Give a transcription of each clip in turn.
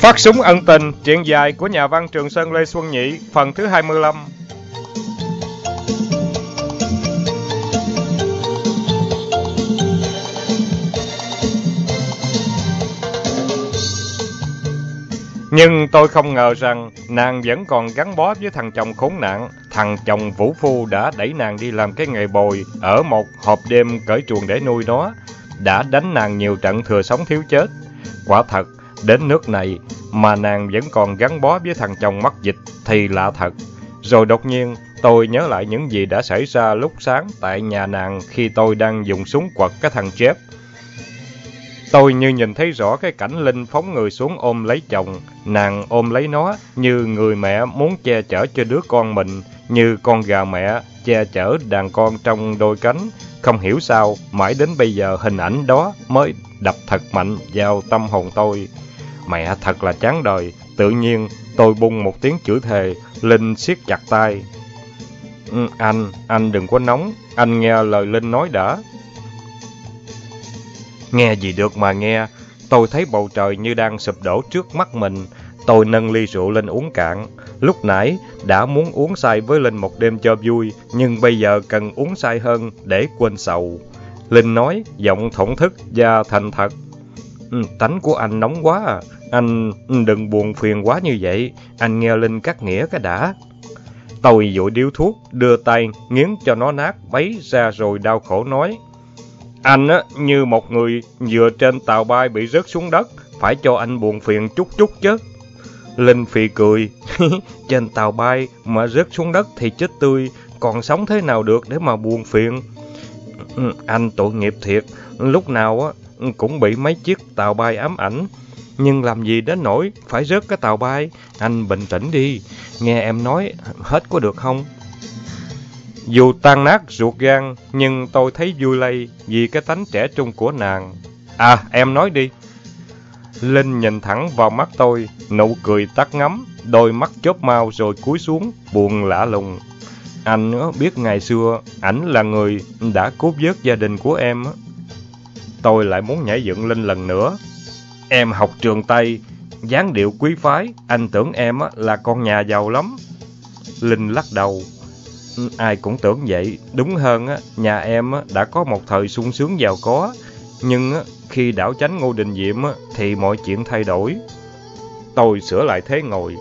Phát súng ân tình, truyện dài của nhà văn Trường Sơn Lê Xuân Nhị, phần thứ 25. Nhưng tôi không ngờ rằng nàng vẫn còn gắn bó với thằng chồng khốn nạn. Thằng chồng vũ phu đã đẩy nàng đi làm cái nghề bồi ở một hộp đêm cởi chuồng để nuôi nó, đã đánh nàng nhiều trận thừa sống thiếu chết. Quả thật, đến nước này mà nàng vẫn còn gắn bó với thằng chồng mắc dịch thì lạ thật. Rồi đột nhiên tôi nhớ lại những gì đã xảy ra lúc sáng tại nhà nàng khi tôi đang dùng súng quật cái thằng Jeff. Tôi như nhìn thấy rõ cái cảnh Linh phóng người xuống ôm lấy chồng, nàng ôm lấy nó như người mẹ muốn che chở cho đứa con mình, như con gà mẹ che chở đàn con trong đôi cánh. Không hiểu sao, mãi đến bây giờ hình ảnh đó mới đập thật mạnh vào tâm hồn tôi. Mẹ thật là chán đời. Tự nhiên tôi bung một tiếng chửi thề. Linh siết chặt tay. Anh đừng có nóng, anh nghe lời Linh nói đã. Nghe gì được mà nghe. Tôi thấy bầu trời như đang sụp đổ trước mắt mình. Tôi nâng ly rượu lên uống cạn. Lúc nãy đã muốn uống say với Linh một đêm cho vui, nhưng bây giờ cần uống say hơn để quên sầu. Linh nói, giọng thổn thức và thành thật. Tánh của anh nóng quá à. Anh đừng buồn phiền quá như vậy. Anh nghe Linh cắt nghĩa cái đã. Tôi vội điếu thuốc, đưa tay nghiến cho nó nát bấy ra rồi đau khổ nói. Anh á, như một người vừa trên tàu bay bị rớt xuống đất, phải cho anh buồn phiền chút chút chứ. Linh phì cười. Trên tàu bay mà rớt xuống đất thì chết tươi, còn sống thế nào được để mà buồn phiền. Anh tội nghiệp thiệt, lúc nào á cũng bị mấy chiếc tàu bay ám ảnh. Nhưng làm gì đến nỗi phải rớt cái tàu bay. Anh bình tĩnh đi, nghe em nói hết có được không? Dù tan nát ruột gan, nhưng tôi thấy vui lây vì cái tánh trẻ trung của nàng. À, em nói đi. Linh nhìn thẳng vào mắt tôi, nụ cười tắt ngấm, đôi mắt chớp mau rồi cúi xuống, buồn lạ lùng. Anh biết ngày xưa, ảnh là người đã cứu vớt gia đình của em. Tôi lại muốn nhảy dựng Linh lần nữa. Em học trường Tây, dáng điệu quý phái, anh tưởng em là con nhà giàu lắm. Linh lắc đầu. Ai cũng tưởng vậy, đúng hơn nhà em đã có một thời sung sướng giàu có, nhưng khi đảo chánh Ngô Đình Diệm thì mọi chuyện thay đổi. Tôi sửa lại thế ngồi.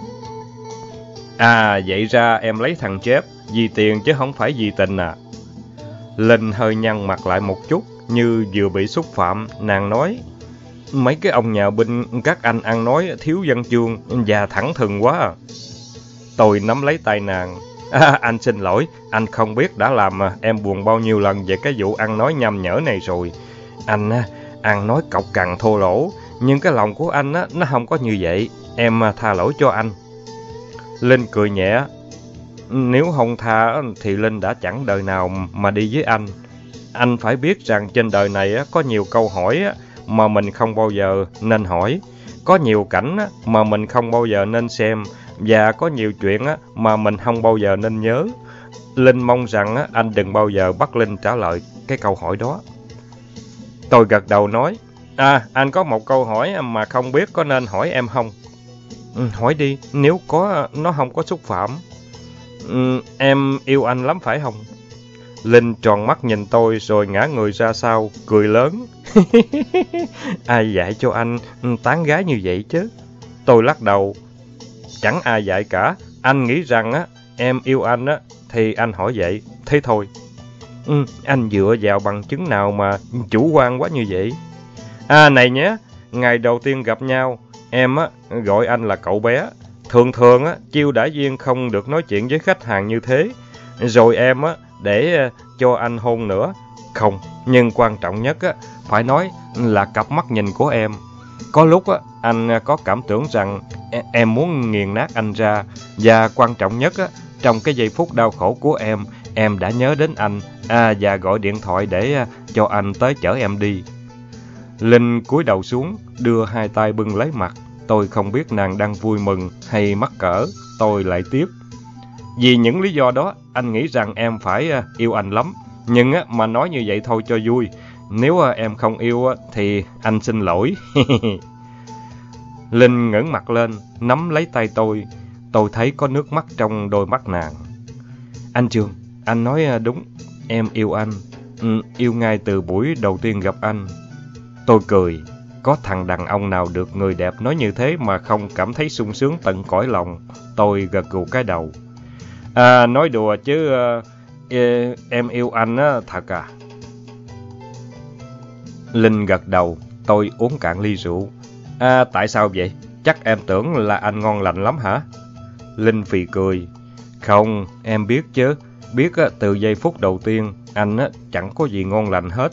À, vậy ra em lấy thằng Jeff vì tiền chứ không phải vì tình à? Linh hơi nhăn mặt lại một chút, như vừa bị xúc phạm, nàng nói. Mấy cái ông nhà binh các anh ăn nói thiếu văn chương và thẳng thừng quá à. Tôi nắm lấy tay nàng. Anh xin lỗi, anh không biết đã làm em buồn bao nhiêu lần về cái vụ ăn nói nham nhở này rồi. Anh ăn nói cộc cằn thô lỗ, nhưng cái lòng của anh nó không có như vậy. Em tha lỗi cho anh. Linh cười nhẹ. Nếu không tha thì Linh đã chẳng đời nào mà đi với anh. Anh phải biết rằng trên đời này có nhiều câu hỏi mà mình không bao giờ nên hỏi. Có nhiều cảnh mà mình không bao giờ nên xem. Và có nhiều chuyện mà mình không bao giờ nên nhớ. Linh mong rằng anh đừng bao giờ bắt Linh trả lời cái câu hỏi đó. Tôi gật đầu nói. Anh có một câu hỏi mà không biết có nên hỏi em không? Hỏi đi, nếu có nó không có xúc phạm. Em yêu anh lắm phải không? Linh tròn mắt nhìn tôi rồi ngã người ra sau, cười lớn. Ai dạy cho anh tán gái như vậy chứ? Tôi lắc đầu. Chẳng ai dạy cả. Anh nghĩ rằng em yêu anh thì anh hỏi vậy. Thế thôi. Anh dựa vào bằng chứng nào mà chủ quan quá như vậy? Này nhé, ngày đầu tiên gặp nhau, em gọi anh là cậu bé. Thường thường chiêu đãi viên không được nói chuyện với khách hàng như thế. Rồi em để cho anh hôn nữa. Không, nhưng quan trọng nhất phải nói là cặp mắt nhìn của em. Có lúc anh có cảm tưởng rằng em muốn nghiền nát anh ra. Và quan trọng nhất trong cái giây phút đau khổ của em đã nhớ đến anh và gọi điện thoại để cho anh tới chở em đi. Linh cúi đầu xuống, đưa hai tay bưng lấy mặt. Tôi không biết nàng đang vui mừng hay mắc cỡ. Tôi lại tiếp. Vì những lý do đó, anh nghĩ rằng em phải yêu anh lắm. Nhưng mà nói như vậy thôi cho vui. Nếu em không yêu thì anh xin lỗi. Linh ngẩng mặt lên, nắm lấy tay tôi. Tôi thấy có nước mắt trong đôi mắt nàng. Anh Trường, anh nói đúng, em yêu anh. Yêu ngay từ buổi đầu tiên gặp anh. Tôi cười. Có thằng đàn ông nào được người đẹp nói như thế mà không cảm thấy sung sướng tận cõi lòng. Tôi gật gù cái đầu. Nói đùa chứ em yêu anh thật à? Linh gật đầu. Tôi uống cạn ly rượu. Tại sao vậy? Chắc em tưởng là anh ngon lành lắm hả? Linh phì cười. Không, em biết chứ. Biết từ giây phút đầu tiên, anh chẳng có gì ngon lành hết.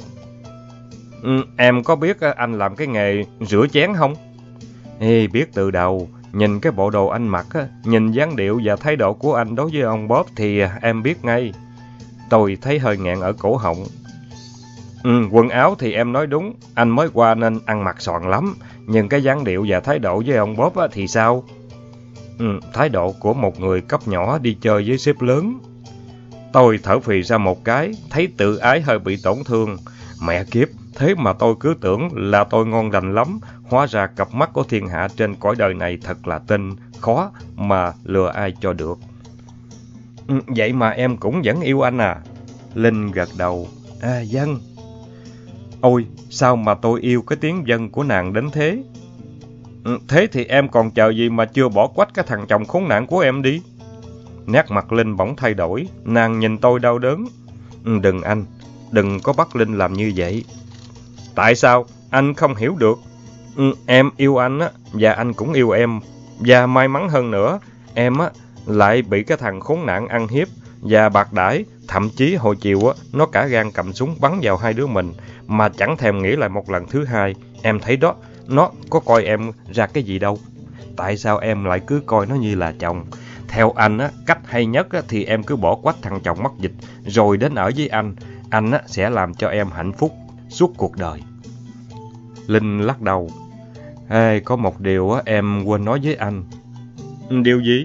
Em có biết anh làm cái nghề rửa chén không? Biết từ đầu. Nhìn cái bộ đồ anh mặc, nhìn dáng điệu và thái độ của anh đối với ông Bob thì em biết ngay. Tôi thấy hơi nghẹn ở cổ họng. Quần áo thì em nói đúng, anh mới qua nên ăn mặc xoàn lắm. Nhưng cái dáng điệu và thái độ với ông Bob thì sao? Thái độ của một người cấp nhỏ đi chơi với sếp lớn. Tôi thở phì ra một cái, thấy tự ái hơi bị tổn thương. Mẹ kiếp, thế mà tôi cứ tưởng là tôi ngon lành lắm. Hóa ra cặp mắt của thiên hạ trên cõi đời này thật là tinh, khó mà lừa ai cho được. Vậy mà em cũng vẫn yêu anh à? Linh gật đầu. Vâng. Ôi, sao mà tôi yêu cái tiếng vâng của nàng đến thế? Thế thì em còn chờ gì mà chưa bỏ quách cái thằng chồng khốn nạn của em đi? Nét mặt Linh bỗng thay đổi, nàng nhìn tôi đau đớn. Đừng anh, đừng có bắt Linh làm như vậy. Tại sao? Anh không hiểu được. Em yêu anh á, và anh cũng yêu em. Và may mắn hơn nữa, em á lại bị cái thằng khốn nạn ăn hiếp và bạc đãi. Thậm chí hồi chiều á, nó cả gan cầm súng bắn vào hai đứa mình, mà chẳng thèm nghĩ lại một lần thứ hai. Em thấy đó, nó có coi em ra cái gì đâu. Tại sao em lại cứ coi nó như là chồng? Theo anh á, cách hay nhất á, thì em cứ bỏ quách thằng chồng mắc dịch, rồi đến ở với anh. Anh á, sẽ làm cho em hạnh phúc suốt cuộc đời. Linh lắc đầu. Có một điều á, em quên nói với anh. Điều gì?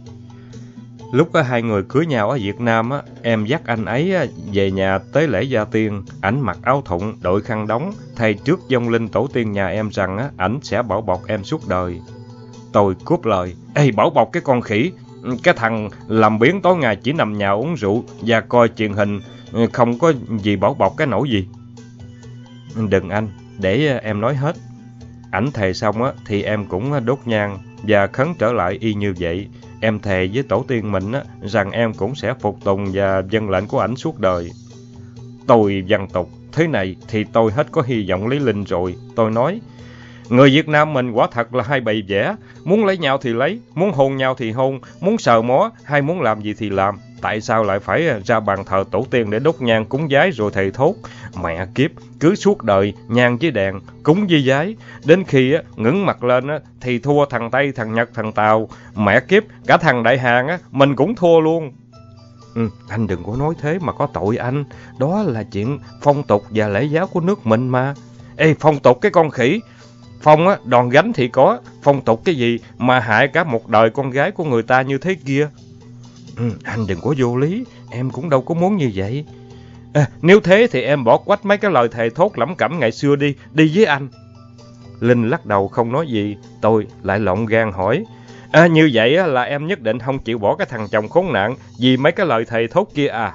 Lúc hai người cưới nhau ở Việt Nam, á, em dắt anh ấy về nhà tế lễ gia tiên. Ảnh mặc áo thụng, đội khăn đóng, thầy trước vong linh tổ tiên nhà em rằng á, ảnh sẽ bảo bọc em suốt đời. Tôi cướp lời. Bảo bọc cái con khỉ. Cái thằng làm biếng tối ngày chỉ nằm nhà uống rượu và coi truyền hình, không có gì bảo bọc cái nỗi gì. Đừng anh, để em nói hết. Ảnh thề xong á, thì em cũng đốt nhang và khấn trở lại y như vậy. Em thề với tổ tiên mình á, rằng em cũng sẽ phục tùng và vâng lệnh của ảnh suốt đời. Tôi văn tục, thế này thì tôi hết có hy vọng lấy Linh rồi. Tôi nói, người Việt Nam mình quả thật là hay bày vẽ. Muốn lấy nhau thì lấy, muốn hôn nhau thì hôn, muốn sờ mó hay muốn làm gì thì làm. Tại sao lại phải ra bàn thờ tổ tiên để đốt nhang cúng vái rồi thề thốt? Mẹ kiếp, cứ suốt đời nhang với đèn, cúng với vái. Đến khi ngẩng mặt lên thì thua thằng Tây, thằng Nhật, thằng Tàu. Mẹ kiếp, cả thằng Đại Hàn mình cũng thua luôn. Anh đừng có nói thế mà có tội anh. Đó là chuyện phong tục và lễ giáo của nước mình mà. Phong tục cái con khỉ. Phong đòn gánh thì có, phong tục cái gì mà hại cả một đời con gái của người ta như thế kia. Anh đừng có vô lý, em cũng đâu có muốn như vậy. Nếu thế thì em bỏ quách mấy cái lời thề thốt lẩm cẩm ngày xưa đi với anh. Linh lắc đầu không nói gì. Tôi lại lộn gan hỏi, như vậy là em nhất định không chịu bỏ cái thằng chồng khốn nạn vì mấy cái lời thề thốt kia à?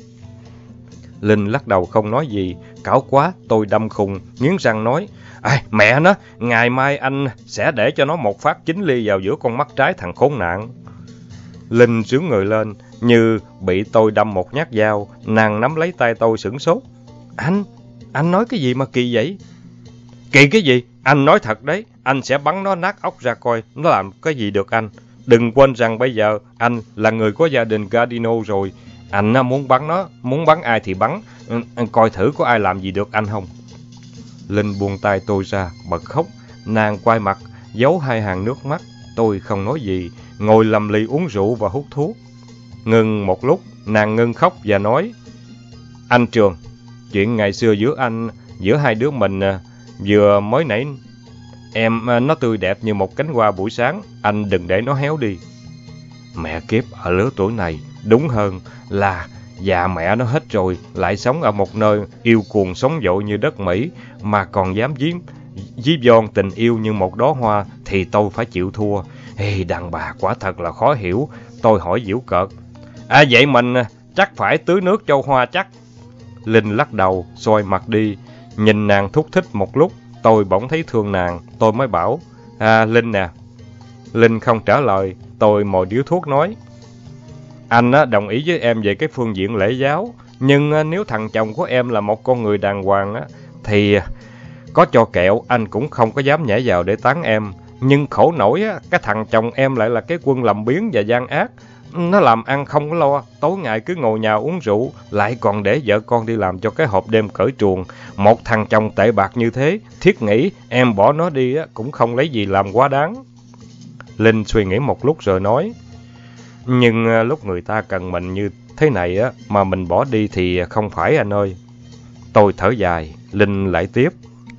Linh lắc đầu không nói gì. Cảo quá, tôi đâm khùng, nghiến răng nói, mẹ nó, ngày mai anh sẽ để cho nó một phát chính ly vào giữa con mắt trái thằng khốn nạn. Linh sướng người lên, như bị tôi đâm một nhát dao. Nàng nắm lấy tay tôi sửng sốt. Anh nói cái gì mà kỳ vậy? Kỳ cái gì? Anh nói thật đấy, anh sẽ bắn nó nát óc ra coi nó làm cái gì được anh. Đừng quên rằng bây giờ anh là người có gia đình Gardino rồi. Anh muốn bắn nó, muốn bắn ai thì bắn. Anh coi thử có ai làm gì được anh không. Linh buông tay tôi ra, bật khóc. Nàng quay mặt, giấu hai hàng nước mắt. Tôi không nói gì, ngồi lầm lì uống rượu và hút thuốc. Ngừng một lúc, nàng ngưng khóc và nói, anh Trường, chuyện ngày xưa giữa hai đứa mình vừa mới nãy, em nó tươi đẹp như một cánh hoa buổi sáng, anh đừng để nó héo đi. Mẹ kiếp, ở lứa tuổi này, đúng hơn là già mẹ nó hết rồi, lại sống ở một nơi yêu cuồng sống dội như đất Mỹ, mà còn dám ví von tình yêu như một đóa hoa thì tôi phải chịu thua. Ê, đàn bà quả thật là khó hiểu. Tôi hỏi giễu cợt. Vậy mình chắc phải tưới nước cho hoa chắc. Linh lắc đầu, xoay mặt đi. Nhìn nàng thúc thích một lúc, tôi bỗng thấy thương nàng. Tôi mới bảo, Linh nè. Linh không trả lời. Tôi mồi điếu thuốc nói, anh đồng ý với em về cái phương diện lễ giáo. Nhưng nếu thằng chồng của em là một con người đàng hoàng thì có cho kẹo anh cũng không có dám nhảy vào để tán em. Nhưng khổ nổi cái thằng chồng em lại là cái quân làm biếng và gian ác. Nó làm ăn không có lo, tối ngày cứ ngồi nhà uống rượu, lại còn để vợ con đi làm cho cái hộp đêm cởi truồng. Một thằng chồng tệ bạc như thế, thiết nghĩ em bỏ nó đi cũng không lấy gì làm quá đáng. Linh suy nghĩ một lúc rồi nói, nhưng lúc người ta cần mình như thế này mà mình bỏ đi thì không phải anh ơi. Tôi thở dài. Linh lại tiếp,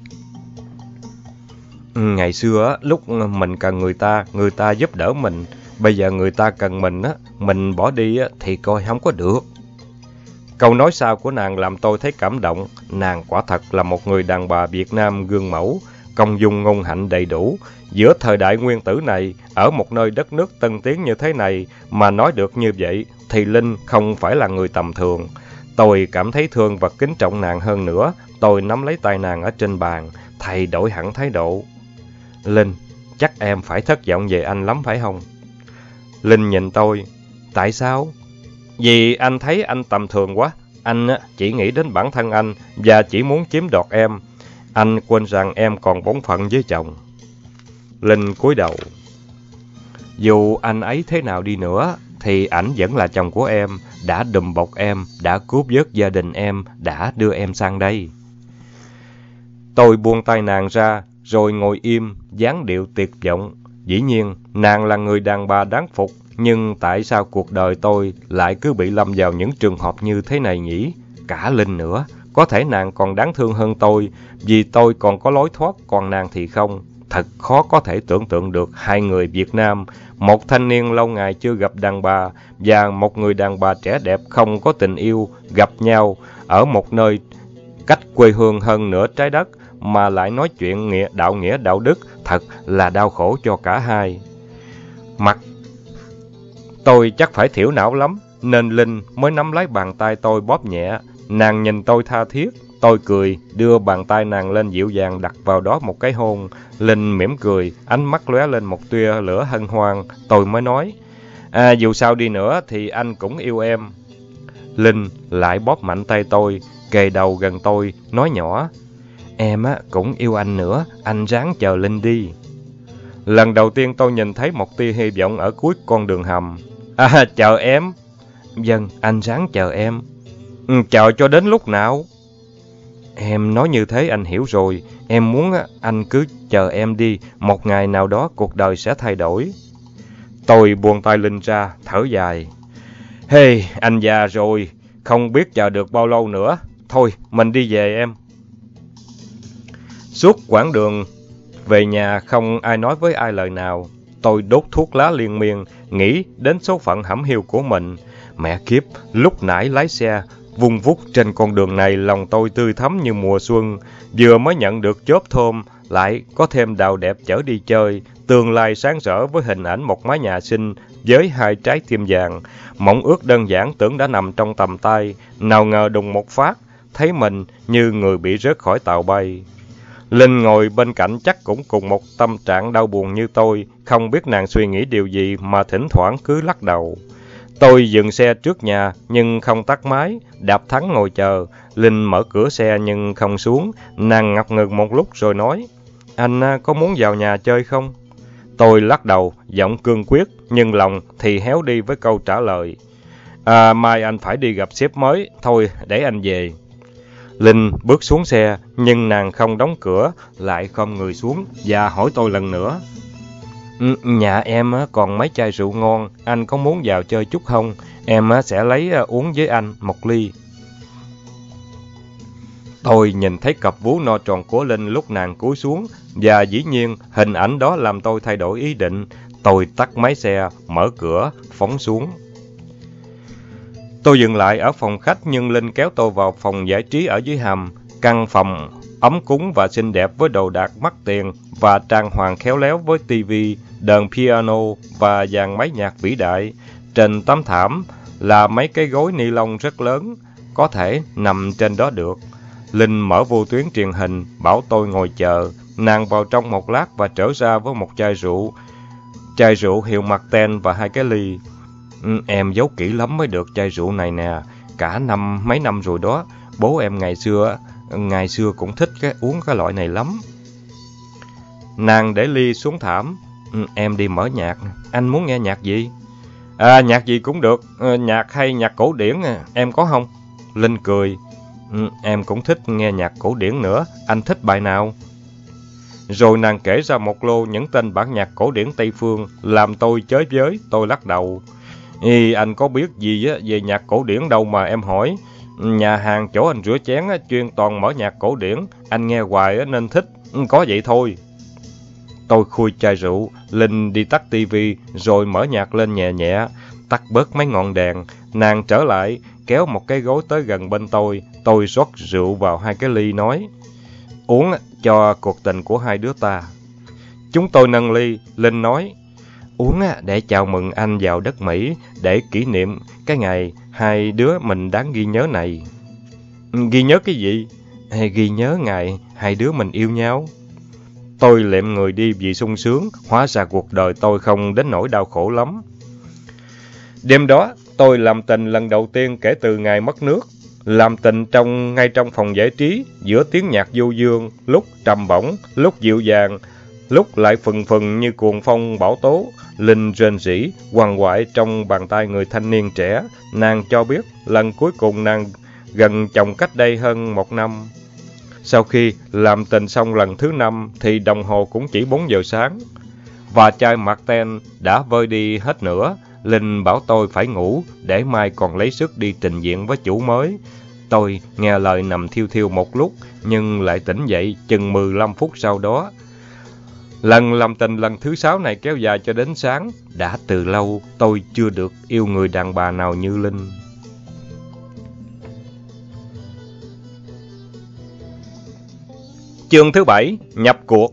ngày xưa lúc mình cần người ta giúp đỡ mình. Bây giờ người ta cần mình bỏ đi thì coi không có được. Câu nói sau của nàng làm tôi thấy cảm động. Nàng quả thật là một người đàn bà Việt Nam gương mẫu, công dung ngôn hạnh đầy đủ. Giữa thời đại nguyên tử này, ở một nơi đất nước tân tiến như thế này mà nói được như vậy thì Linh không phải là người tầm thường. Tôi cảm thấy thương và kính trọng nàng hơn nữa. Tôi nắm lấy tay nàng ở trên bàn, thay đổi hẳn thái độ. Linh, chắc em phải thất vọng về anh lắm phải không? Linh nhìn tôi. Tại sao? Vì anh thấy anh tầm thường quá. Anh chỉ nghĩ đến bản thân anh và chỉ muốn chiếm đoạt em. Anh quên rằng em còn bổn phận với chồng. Linh cúi đầu. Dù anh ấy thế nào đi nữa thì ảnh vẫn là chồng của em, đã đùm bọc em, đã cứu vớt gia đình em, đã đưa em sang đây. Tôi buông tay nàng ra, rồi ngồi im, dáng điệu tuyệt vọng. Dĩ nhiên, nàng là người đàn bà đáng phục, nhưng tại sao cuộc đời tôi lại cứ bị lâm vào những trường hợp như thế này nhỉ? Cả Linh nữa, có thể nàng còn đáng thương hơn tôi, vì tôi còn có lối thoát, còn nàng thì không. Thật khó có thể tưởng tượng được hai người Việt Nam, một thanh niên lâu ngày chưa gặp đàn bà và một người đàn bà trẻ đẹp không có tình yêu gặp nhau ở một nơi cách quê hương hơn nửa trái đất mà lại nói chuyện nghĩa đạo đức, thật là đau khổ cho cả hai. Mặt tôi chắc phải thiểu não lắm, nên Linh mới nắm lấy bàn tay tôi bóp nhẹ. Nàng nhìn tôi tha thiết. Tôi cười, đưa bàn tay nàng lên dịu dàng đặt vào đó một cái hôn. Linh mỉm cười, ánh mắt lóe lên một tia lửa hân hoan. Tôi mới nói, dù sao đi nữa thì anh cũng yêu em. Linh lại bóp mạnh tay tôi, kề đầu gần tôi, nói nhỏ, em cũng yêu anh nữa, anh ráng chờ Linh đi. Lần đầu tiên tôi nhìn thấy một tia hy vọng ở cuối con đường hầm. Chờ em. Vâng, anh ráng chờ em. Chờ cho đến lúc nào? Em nói như thế anh hiểu rồi. Em muốn anh cứ chờ em đi. Một ngày nào đó cuộc đời sẽ thay đổi. Tôi buông tay Linh ra, thở dài. Hey, anh già rồi. Không biết chờ được bao lâu nữa. Thôi, mình đi về em. Suốt quãng đường về nhà không ai nói với ai lời nào. Tôi đốt thuốc lá liên miên, nghĩ đến số phận hẩm hiu của mình. Mẹ kiếp, lúc nãy lái xe vung vút trên con đường này, lòng tôi tươi thắm như mùa xuân. Vừa mới nhận được chớp thơm, lại có thêm đào đẹp chở đi chơi. Tương lai sáng rỡ với hình ảnh một mái nhà xinh với hai trái tim vàng. Mộng ước đơn giản tưởng đã nằm trong tầm tay. Nào ngờ đùng một phát, thấy mình như người bị rớt khỏi tàu bay. Linh ngồi bên cạnh chắc cũng cùng một tâm trạng đau buồn như tôi, không biết nàng suy nghĩ điều gì mà thỉnh thoảng cứ lắc đầu. Tôi dừng xe trước nhà nhưng không tắt máy, đạp thắng ngồi chờ. Linh mở cửa xe nhưng không xuống, nàng ngập ngừng một lúc rồi nói, anh có muốn vào nhà chơi không? Tôi lắc đầu, giọng cương quyết, nhưng lòng thì héo đi với câu trả lời. Mai anh phải đi gặp sếp mới, thôi để anh về. Linh bước xuống xe, nhưng nàng không đóng cửa, lại khom người xuống và hỏi tôi lần nữa. Nhà em còn mấy chai rượu ngon, anh có muốn vào chơi chút không? Em sẽ lấy uống với anh một ly. Tôi nhìn thấy cặp vú no tròn của Linh lúc nàng cúi xuống, và dĩ nhiên hình ảnh đó làm tôi thay đổi ý định. Tôi tắt máy xe, mở cửa, phóng xuống. Tôi dừng lại ở phòng khách nhưng Linh kéo tôi vào phòng giải trí ở dưới hầm. Căn phòng ấm cúng và xinh đẹp với đồ đạc mắc tiền và trang hoàng khéo léo với tivi, đờn piano và dàn máy nhạc vĩ đại. Trên tấm thảm là mấy cái gối ni lông rất lớn, có thể nằm trên đó được. Linh mở vô tuyến truyền hình, bảo tôi ngồi chờ. Nàng vào trong một lát và trở ra với một chai rượu. Chai rượu hiệu Marten và 2 cái ly. Em giấu kỹ lắm mới được chai rượu này nè. Cả mấy năm rồi đó. Bố em ngày xưa cũng thích uống cái loại này lắm. Nàng để ly xuống thảm. Em đi mở nhạc. Anh muốn nghe nhạc gì? Nhạc gì cũng được. Nhạc hay nhạc cổ điển em có không? Linh cười. Em cũng thích nghe nhạc cổ điển nữa. Anh thích bài nào? Rồi nàng kể ra một lô những tên bản nhạc cổ điển Tây Phương, làm tôi chới với. Tôi lắc đầu. Anh có biết gì về nhạc cổ điển đâu mà em hỏi. Nhà hàng chỗ anh rửa chén chuyên toàn mở nhạc cổ điển. Anh nghe hoài nên thích. Có vậy thôi. Tôi khui chai rượu. Linh đi tắt tivi rồi mở nhạc lên nhẹ nhẹ. Tắt bớt mấy ngọn đèn. Nàng trở lại, kéo một cái gối tới gần bên tôi. Tôi rót rượu vào 2 cái ly nói. Uống cho cuộc tình của hai đứa ta. Chúng tôi nâng ly. Linh nói. Uống để chào mừng anh vào đất Mỹ, để kỷ niệm cái ngày hai đứa mình đáng ghi nhớ này. Ghi nhớ cái gì? Ghi nhớ ngày hai đứa mình yêu nhau. Tôi lệm người đi vì sung sướng, hóa ra cuộc đời tôi không đến nỗi đau khổ lắm. Đêm đó, tôi làm tình lần đầu tiên kể từ ngày mất nước. Làm tình ngay trong phòng giải trí, giữa tiếng nhạc du dương, lúc trầm bổng, lúc dịu dàng, lúc lại phừng phừng như cuồng phong bão tố. Linh rên rỉ, quằn quại trong bàn tay người thanh niên trẻ. Nàng cho biết lần cuối cùng nàng gần chồng cách đây hơn 1 năm. Sau khi làm tình xong lần thứ 5 thì đồng hồ cũng chỉ 4 giờ sáng. Và chai Marten đã vơi đi hết nữa. Linh bảo tôi phải ngủ để mai còn lấy sức đi trình diện với chủ mới. Tôi nghe lời nằm thiêu thiêu một lúc nhưng lại tỉnh dậy chừng 15 phút sau đó. Lần làm tình lần thứ 6 này kéo dài cho đến sáng. Đã từ lâu tôi chưa được yêu người đàn bà nào như Linh. Chương thứ 7, nhập cuộc.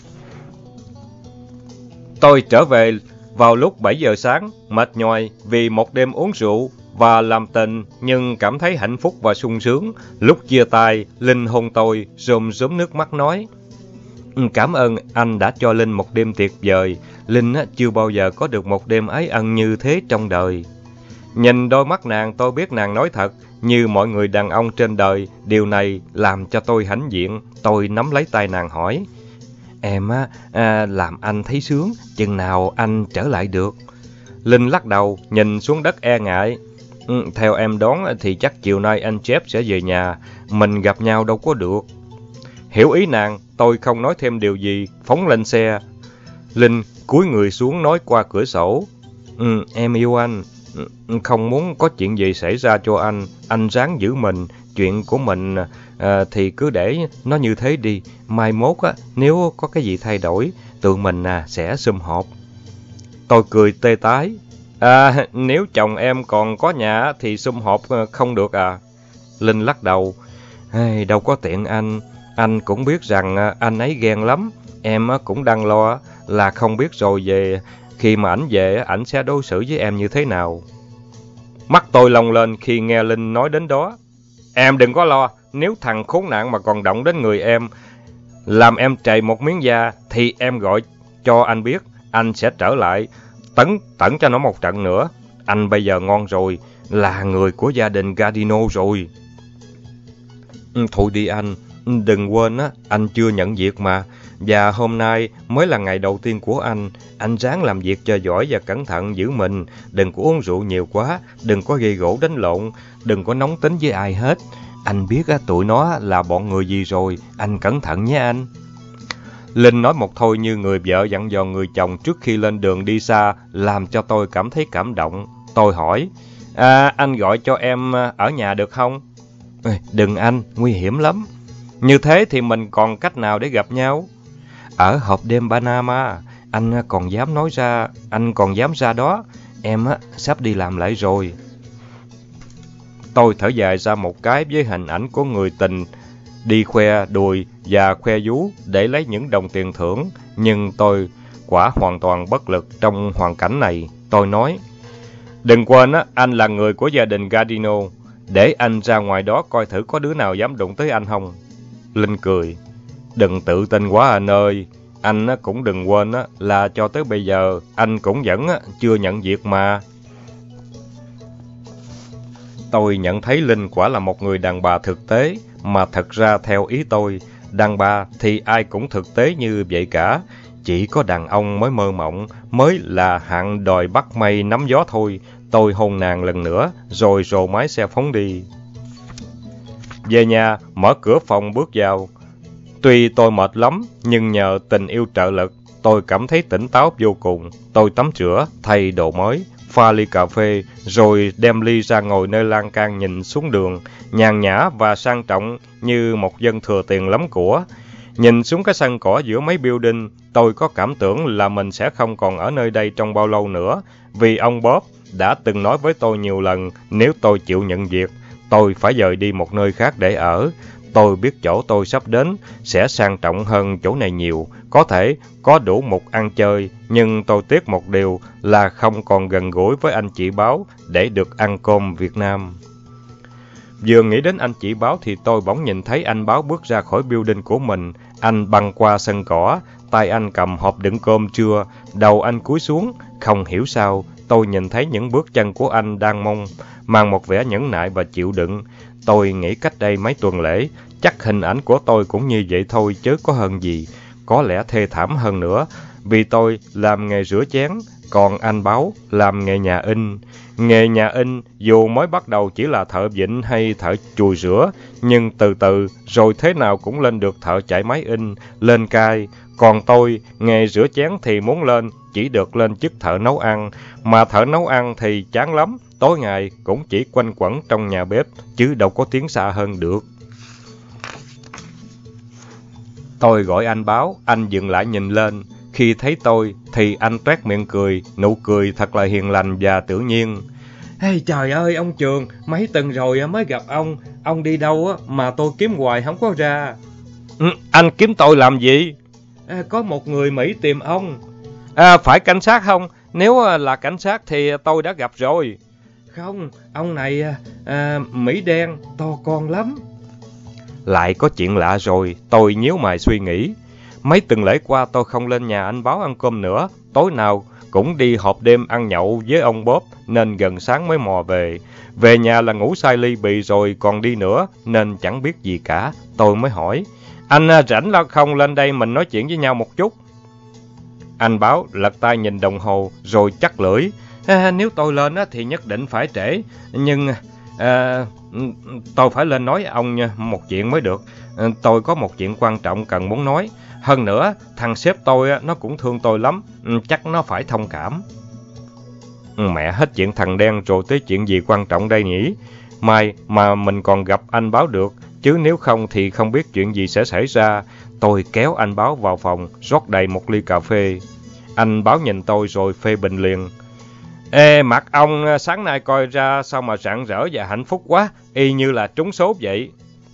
Tôi trở về vào lúc 7 giờ sáng, mệt nhoài vì một đêm uống rượu và làm tình, nhưng cảm thấy hạnh phúc và sung sướng. Lúc chia tay, Linh hôn tôi, rơm rớm nước mắt nói. Cảm ơn anh đã cho Linh một đêm tuyệt vời. Linh chưa bao giờ có được một đêm ái ân như thế trong đời. Nhìn đôi mắt nàng, tôi biết nàng nói thật. Như mọi người đàn ông trên đời, điều này làm cho tôi hãnh diện. Tôi nắm lấy tay nàng hỏi. Em làm anh thấy sướng, chừng nào anh trở lại được? Linh lắc đầu, nhìn xuống đất e ngại. Theo em đoán thì chắc chiều nay anh Jeff sẽ về nhà. Mình gặp nhau đâu có được. Hiểu ý nàng, tôi không nói thêm điều gì, phóng lên xe. Linh cúi người xuống nói qua cửa sổ. Em yêu anh. Không muốn có chuyện gì xảy ra cho anh ráng giữ mình. Chuyện của mình thì cứ để nó như thế đi. Mai mốt nếu có cái gì thay đổi, tụi mình sẽ sum họp. Tôi cười tê tái. Nếu chồng em còn có nhà thì sum họp không được à? Linh lắc đầu. Đâu có tiện anh cũng biết rằng anh ấy ghen lắm. Em cũng đang lo là không biết rồi khi mà ảnh về, ảnh sẽ đối xử với em như thế nào. Mắt tôi lông lên khi nghe Linh nói đến đó. Em đừng có lo, nếu thằng khốn nạn mà còn động đến người em, làm em trầy một miếng da, thì em gọi cho anh biết, anh sẽ trở lại, tẩn cho nó một trận nữa. Anh bây giờ ngon rồi, là người của gia đình Gardino rồi. Thôi đi anh, đừng quên anh chưa nhận việc mà. Và hôm nay mới là ngày đầu tiên của anh ráng làm việc cho giỏi và cẩn thận giữ mình. Đừng có uống rượu nhiều quá, đừng có gây gổ đánh lộn, đừng có nóng tính với ai hết. Anh biết tụi nó là bọn người gì rồi, anh cẩn thận nhé anh. Linh nói một thôi như người vợ dặn dò người chồng trước khi lên đường đi xa, làm cho tôi cảm thấy cảm động. Tôi hỏi, anh gọi cho em ở nhà được không? Đừng anh, nguy hiểm lắm. Như thế thì mình còn cách nào để gặp nhau? Ở hộp đêm Panama, anh còn dám ra đó. Em sắp đi làm lại rồi. Tôi thở dài ra một cái với hình ảnh của người tình đi khoe đùi và khoe vú để lấy những đồng tiền thưởng, nhưng tôi quả hoàn toàn bất lực trong hoàn cảnh này. Tôi nói, đừng quên anh là người của gia đình Gardino, để anh ra ngoài đó coi thử có đứa nào dám đụng tới anh không. Linh cười, đừng tự tin quá anh ơi, anh cũng đừng quên là cho tới bây giờ anh cũng vẫn chưa nhận việc mà. Tôi nhận thấy Linh quả là một người đàn bà thực tế, mà thật ra theo ý tôi, đàn bà thì ai cũng thực tế như vậy cả. Chỉ có đàn ông mới mơ mộng, mới là hạng đòi bắt mây nắm gió thôi. Tôi hôn nàng lần nữa, rồi rồ máy xe phóng đi. Về nhà, mở cửa phòng bước vào. Tuy tôi mệt lắm, nhưng nhờ tình yêu trợ lực, tôi cảm thấy tỉnh táo vô cùng. Tôi tắm rửa, thay đồ mới, pha ly cà phê, rồi đem ly ra ngồi nơi lan can nhìn xuống đường, nhàn nhã và sang trọng như một dân thừa tiền lắm của. Nhìn xuống cái sân cỏ giữa mấy building, tôi có cảm tưởng là mình sẽ không còn ở nơi đây trong bao lâu nữa, vì ông Bob đã từng nói với tôi nhiều lần, nếu tôi chịu nhận việc, tôi phải dời đi một nơi khác để ở. Tôi biết chỗ tôi sắp đến sẽ sang trọng hơn chỗ này nhiều, có thể có đủ mục ăn chơi, nhưng tôi tiếc một điều là không còn gần gũi với anh chị Báo để được ăn cơm Việt Nam. Vừa nghĩ đến anh chị Báo thì tôi bỗng nhìn thấy anh Báo bước ra khỏi building của mình. Anh băng qua sân cỏ, tay anh cầm hộp đựng cơm trưa, đầu anh cúi xuống. Không hiểu sao, tôi nhìn thấy những bước chân của anh đang mang một vẻ nhẫn nại và chịu đựng. Tôi nghĩ cách đây mấy tuần lễ, chắc hình ảnh của tôi cũng như vậy thôi chứ có hơn gì. Có lẽ thê thảm hơn nữa, vì tôi làm nghề rửa chén, còn anh Báo làm nghề nhà in. Nghề nhà in dù mới bắt đầu chỉ là thợ vịn hay thợ chùi rửa, nhưng từ từ rồi thế nào cũng lên được thợ chạy máy in, lên cai. Còn tôi, nghề rửa chén thì muốn lên, chỉ được lên chức thợ nấu ăn. Mà thợ nấu ăn thì chán lắm, tối ngày cũng chỉ quanh quẩn trong nhà bếp, chứ đâu có tiến xa hơn được. Tôi gọi anh Báo, anh dừng lại nhìn lên. Khi thấy tôi thì anh toét miệng cười, nụ cười thật là hiền lành và tự nhiên. Hey, trời ơi ông Trường, mấy tuần rồi mới gặp ông đi đâu mà tôi kiếm hoài không có ra. Anh kiếm tôi làm gì? Có một người Mỹ tìm ông. Phải cảnh sát không? Nếu là cảnh sát thì tôi đã gặp rồi. Không, ông này Mỹ đen, to con lắm. Lại có chuyện lạ rồi, tôi nhíu mày suy nghĩ. Mấy tuần lễ qua tôi không lên nhà anh Báo ăn cơm nữa, tối nào cũng đi họp đêm ăn nhậu với ông Bob, nên gần sáng mới mò về. Về nhà là ngủ say ly bì rồi còn đi nữa, nên chẳng biết gì cả. Tôi mới hỏi, anh rảnh lo không lên đây mình nói chuyện với nhau một chút? Anh Báo lật tay nhìn đồng hồ rồi chắc lưỡi. Nếu tôi lên thì nhất định phải trễ, nhưng tôi phải lên nói ông một chuyện mới được. Tôi có một chuyện quan trọng cần muốn nói. Hơn nữa, thằng sếp tôi nó cũng thương tôi lắm, chắc nó phải thông cảm. Mẹ, hết chuyện thằng đen rồi tới chuyện gì quan trọng đây nhỉ? May mà mình còn gặp anh Báo được, chứ nếu không thì không biết chuyện gì sẽ xảy ra. Tôi kéo anh Báo vào phòng, rót đầy một ly cà phê. Anh Báo nhìn tôi rồi phê bình liền. Ê, mặt ông sáng nay coi ra sao mà rạng rỡ và hạnh phúc quá, y như là trúng số vậy.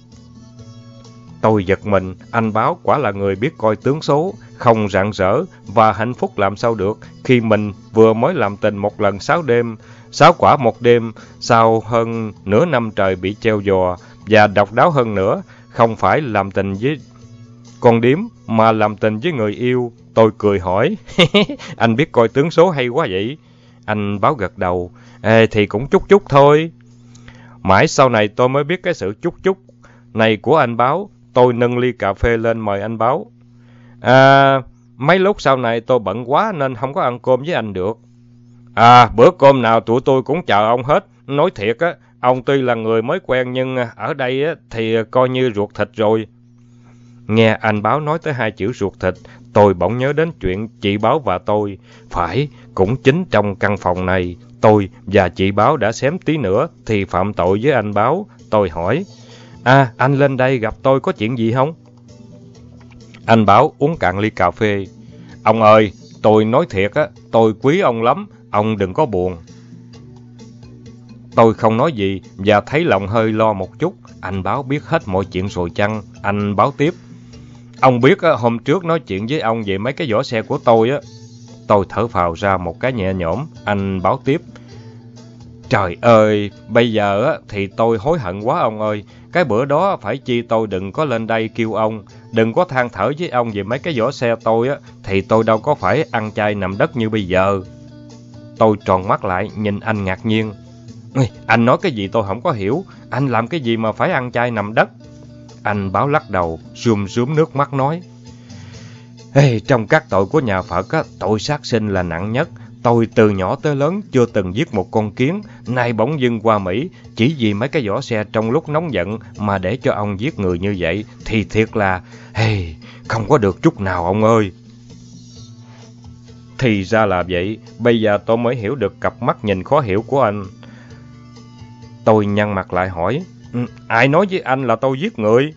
Tôi giật mình, anh Báo quả là người biết coi tướng số, không rạng rỡ và hạnh phúc làm sao được khi mình vừa mới làm tình một lần 6 đêm, 6 quả một đêm, sau hơn nửa năm trời bị treo giò, và độc đáo hơn nữa, không phải làm tình với con điếm mà làm tình với người yêu. Tôi cười hỏi, anh biết coi tướng số hay quá vậy? Anh Báo gật đầu, thì cũng chút chút thôi. Mãi sau này tôi mới biết cái sự chút chút này của anh Báo. Tôi nâng ly cà phê lên mời anh Báo. Mấy lúc sau này tôi bận quá nên không có ăn cơm với anh được. Bữa cơm nào tụi tôi cũng chờ ông hết. Nói thiệt ông tuy là người mới quen nhưng ở đây thì coi như ruột thịt rồi. Nghe anh Báo nói tới hai chữ ruột thịt, tôi bỗng nhớ đến chuyện chị Báo và tôi. Phải, cũng chính trong căn phòng này, tôi và chị Báo đã xém tí nữa thì phạm tội với anh Báo. Tôi hỏi, anh lên đây gặp tôi có chuyện gì không? Anh Báo uống cạn ly cà phê. Ông ơi, tôi nói thiệt tôi quý ông lắm, ông đừng có buồn. Tôi không nói gì và thấy lòng hơi lo một chút. anh Báo biết hết mọi chuyện rồi chăng? Anh Báo tiếp. Ông biết hôm trước nói chuyện với ông về mấy cái vỏ xe của tôi á. Tôi thở phào ra một cái nhẹ nhõm. Anh Báo tiếp. Trời ơi, bây giờ thì tôi hối hận quá ông ơi. Cái bữa đó phải chi tôi đừng có lên đây kêu ông, đừng có than thở với ông về mấy cái vỏ xe tôi á, thì tôi đâu có phải ăn chay nằm đất như bây giờ. Tôi tròn mắt lại, nhìn anh ngạc nhiên. Anh nói cái gì tôi không có hiểu, anh làm cái gì mà phải ăn chay nằm đất? Anh Báo lắc đầu, rơm rớm nước mắt nói. Trong các tội của nhà Phật á, tội sát sinh là nặng nhất. Tôi từ nhỏ tới lớn chưa từng giết một con kiến, nay bỗng dưng qua Mỹ, chỉ vì mấy cái vỏ xe trong lúc nóng giận mà để cho ông giết người như vậy, thì thiệt là, không có được chút nào ông ơi. Thì ra là vậy, bây giờ tôi mới hiểu được cặp mắt nhìn khó hiểu của anh. Tôi nhăn mặt lại hỏi, ai nói với anh là tôi giết người?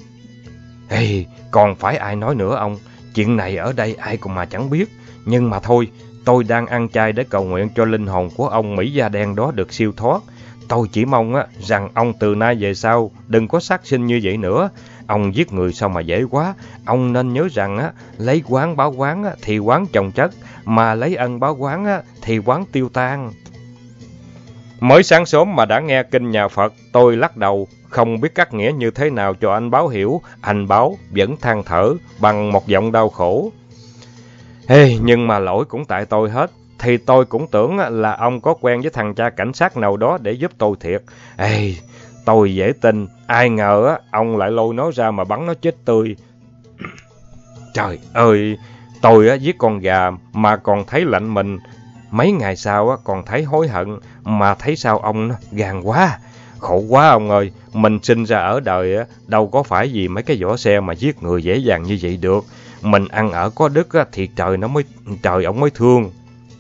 Còn phải ai nói nữa ông, chuyện này ở đây ai cũng mà chẳng biết, nhưng mà thôi, tôi đang ăn chay để cầu nguyện cho linh hồn của ông Mỹ da đen đó được siêu thoát. Tôi chỉ mong rằng ông từ nay về sau đừng có sát sinh như vậy nữa. Ông giết người sao mà dễ quá. Ông nên nhớ rằng lấy oán báo oán thì oán chồng chất, mà lấy ân báo oán thì oán tiêu tan. Mới sáng sớm mà đã nghe kinh nhà Phật, tôi lắc đầu, không biết cắt nghĩa như thế nào cho anh Báo hiểu. Anh Báo vẫn than thở bằng một giọng đau khổ. Nhưng mà lỗi cũng tại tôi hết. Thì tôi cũng tưởng là ông có quen với thằng cha cảnh sát nào đó để giúp tôi thiệt. Tôi dễ tin, ai ngờ ông lại lôi nó ra mà bắn nó chết tươi. Trời ơi, tôi giết con gà mà còn thấy lạnh mình. Mấy ngày sau còn thấy hối hận, mà thấy sao ông gan quá. Khổ quá ông ơi, mình sinh ra ở đời đâu có phải vì mấy cái vỏ xe mà giết người dễ dàng như vậy được. Mình ăn ở có đức thì trời ông mới thương.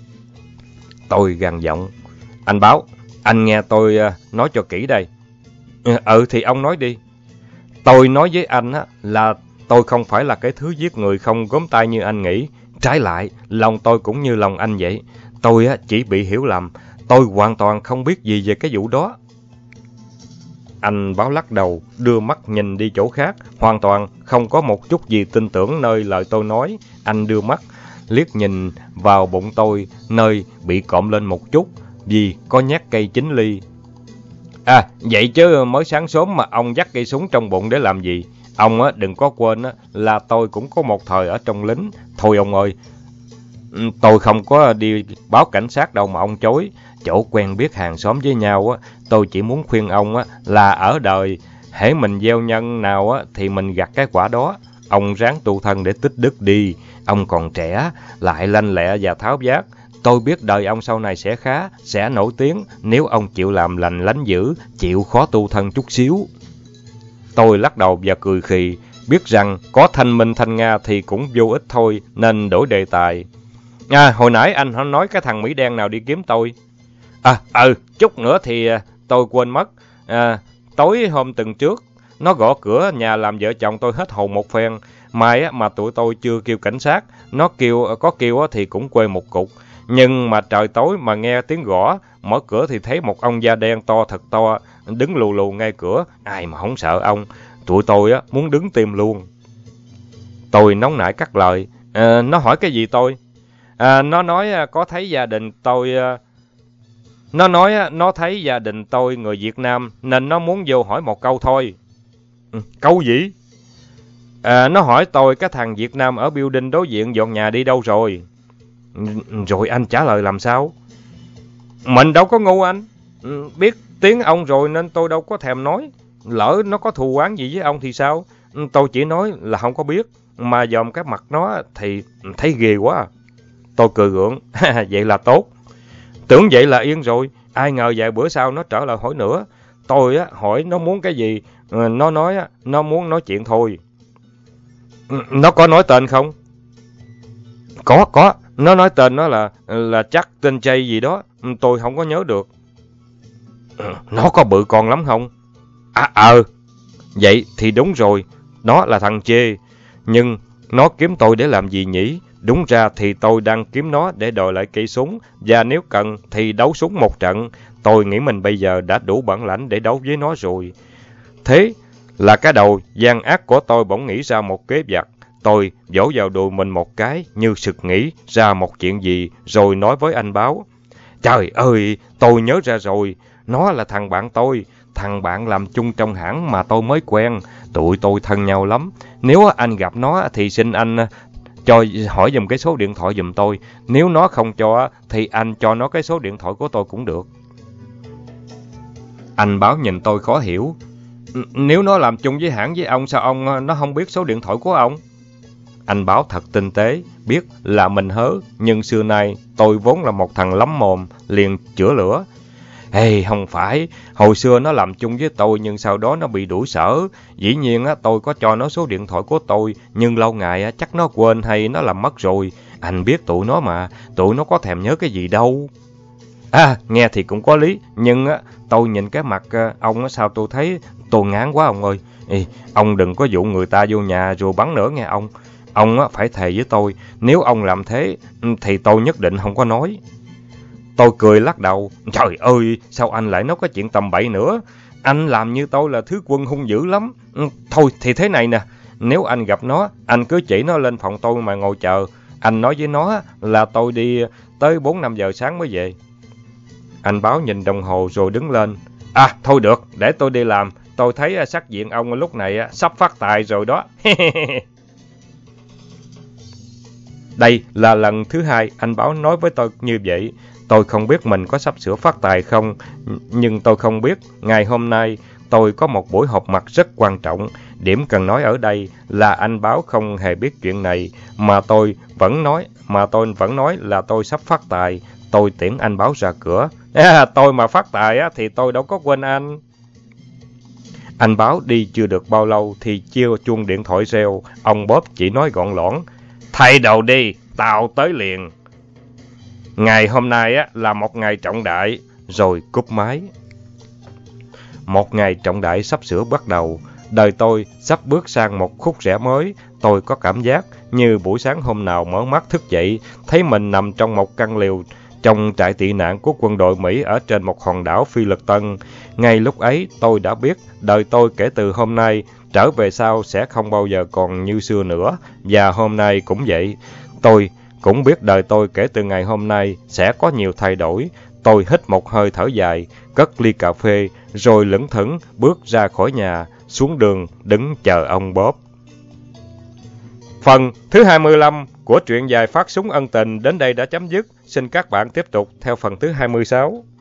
Tôi gằn giọng. Anh Báo, anh nghe tôi nói cho kỹ đây. Thì ông nói đi. Tôi nói với anh là tôi không phải là cái thứ giết người không gớm tay như anh nghĩ. Trái lại, lòng tôi cũng như lòng anh vậy. Tôi chỉ bị hiểu lầm. Tôi hoàn toàn không biết gì về cái vụ đó. Anh Báo lắc đầu, đưa mắt nhìn đi chỗ khác, hoàn toàn không có một chút gì tin tưởng nơi lời tôi nói. Anh đưa mắt liếc nhìn vào bụng tôi, nơi bị cộm lên một chút, vì có nhát cây 9 ly. Vậy chứ mới sáng sớm mà ông dắt cây súng trong bụng để làm gì? Ông đừng có quên là tôi cũng có một thời ở trong lính. Thôi ông ơi, tôi không có đi báo cảnh sát đâu mà ông chối. Chỗ quen biết hàng xóm với nhau tôi chỉ muốn khuyên ông là ở đời, hễ mình gieo nhân nào thì mình gặt cái quả đó. Ông ráng tu thân để tích đức đi. Ông còn trẻ, lại lanh lẹ và tháo vát. Tôi biết đời ông sau này sẽ khá, sẽ nổi tiếng nếu ông chịu làm lành lánh dữ, chịu khó tu thân chút xíu. Tôi lắc đầu và cười khì, biết rằng có thanh minh thanh nga thì cũng vô ích thôi, nên đổi đề tài. Hồi nãy anh nói cái thằng Mỹ đen nào đi kiếm tôi? Chút nữa thì tôi quên mất. Tối hôm tuần trước, nó gõ cửa nhà làm vợ chồng tôi hết hồn một phen. Mai mà tụi tôi chưa kêu cảnh sát, nó có kêu thì cũng quê một cục. Nhưng mà trời tối mà nghe tiếng gõ, mở cửa thì thấy một ông da đen to thật to, đứng lù lù ngay cửa. Ai mà không sợ ông, tụi tôi muốn đứng tìm luôn. Tôi nóng nảy cắt lời. Nó hỏi cái gì tôi? Nó nói có thấy gia đình tôi... Nó thấy gia đình tôi người Việt Nam nên nó muốn vô hỏi một câu thôi. Câu gì? Nó hỏi tôi cái thằng Việt Nam ở building đối diện dọn nhà đi đâu rồi. Rồi anh trả lời làm sao? Mình đâu có ngu anh. Biết tiếng ông rồi nên tôi đâu có thèm nói. Lỡ nó có thù oán gì với ông thì sao? Tôi chỉ nói là không có biết. Mà dòm cái mặt nó thì thấy ghê quá. Tôi cười gượng. Vậy là tốt. Tưởng vậy là yên rồi. Ai ngờ vài bữa sau nó trở lại hỏi nữa. Tôi hỏi nó muốn cái gì. Nó nói nó muốn nói chuyện thôi. Nó có nói tên không? Có. Nó nói tên nó là chắc tên Chay gì đó. Tôi không có nhớ được. Nó có bự con lắm không? Vậy thì đúng rồi. Nó là thằng Chê. Nhưng nó kiếm tôi để làm gì nhỉ? Đúng ra thì tôi đang kiếm nó để đòi lại cây súng. Và nếu cần thì đấu súng một trận. Tôi nghĩ mình bây giờ đã đủ bản lãnh để đấu với nó rồi. Thế là cái đầu gian ác của tôi bỗng nghĩ ra một kế vặt. Tôi vỗ vào đùi mình một cái như sực nghĩ ra một chuyện gì rồi nói với anh báo. Trời ơi, tôi nhớ ra rồi, nó là thằng bạn tôi, thằng bạn làm chung trong hãng mà tôi mới quen, tụi tôi thân nhau lắm. Nếu anh gặp nó thì xin anh cho hỏi giùm cái số điện thoại giùm tôi, nếu nó không cho thì anh cho nó cái số điện thoại của tôi cũng được. Anh báo nhìn tôi khó hiểu. Nếu nó làm chung với hãng với ông, sao nó không biết số điện thoại của ông? Anh báo thật tinh tế, biết là mình hớ, nhưng xưa nay tôi vốn là một thằng lắm mồm, liền chữa lửa. Ê, không phải, hồi xưa nó làm chung với tôi nhưng sau đó nó bị đuổi sở. Dĩ nhiên tôi có cho nó số điện thoại của tôi, nhưng lâu ngày chắc nó quên hay nó làm mất rồi. Anh biết tụi nó mà, tụi nó có thèm nhớ cái gì đâu. À, nghe thì cũng có lý, nhưng tôi nhìn cái mặt ông sao tôi thấy tôi ngán quá ông ơi. Ê, ông đừng có dụ người ta vô nhà rồi bắn nữa nghe ông. Ông phải thề với tôi, nếu ông làm thế thì tôi nhất định không có nói. Tôi cười lắc đầu. Trời ơi, sao anh lại nói cái chuyện tầm bậy nữa? Anh làm như tôi là thứ quân hung dữ lắm. Thôi thì thế này nè, nếu anh gặp nó, anh cứ chỉ nó lên phòng tôi mà ngồi chờ. Anh nói với nó là tôi đi tới 4-5 giờ sáng mới về. Anh báo nhìn đồng hồ rồi đứng lên. À, thôi được, để tôi đi làm. Tôi thấy sắc diện ông lúc này sắp phát tài rồi đó. Đây là lần thứ hai anh báo nói với tôi như vậy. Tôi không biết mình có sắp sửa phát tài không, nhưng tôi không biết ngày hôm nay tôi có một buổi họp mặt rất quan trọng. Điểm cần nói ở đây là anh báo không hề biết chuyện này, mà tôi vẫn nói là tôi sắp phát tài. Tôi tiễn anh báo ra cửa. Tôi mà phát tài thì tôi đâu có quên anh. Anh báo đi chưa được bao lâu thì chiêu chuông điện thoại reo. Ông Bóp chỉ nói gọn lõn. Thay đầu đi, tao tới liền. Ngày hôm nay là một ngày trọng đại, rồi cúp máy. Một ngày trọng đại sắp sửa bắt đầu. Đời tôi sắp bước sang một khúc rẽ mới. Tôi có cảm giác như buổi sáng hôm nào mở mắt thức dậy, thấy mình nằm trong một căn lều trong trại tị nạn của quân đội Mỹ ở trên một hòn đảo Phi Luật Tân. Ngay lúc ấy tôi đã biết đời tôi kể từ hôm nay trở về sau sẽ không bao giờ còn như xưa nữa, và hôm nay cũng vậy. Tôi cũng biết đời tôi kể từ ngày hôm nay sẽ có nhiều thay đổi. Tôi hít một hơi thở dài, cất ly cà phê, rồi lững thững bước ra khỏi nhà, xuống đường đứng chờ ông Bóp. Phần thứ 25 của truyện dài Phát Súng Ân Tình đến đây đã chấm dứt. Xin các bạn tiếp tục theo phần thứ 26.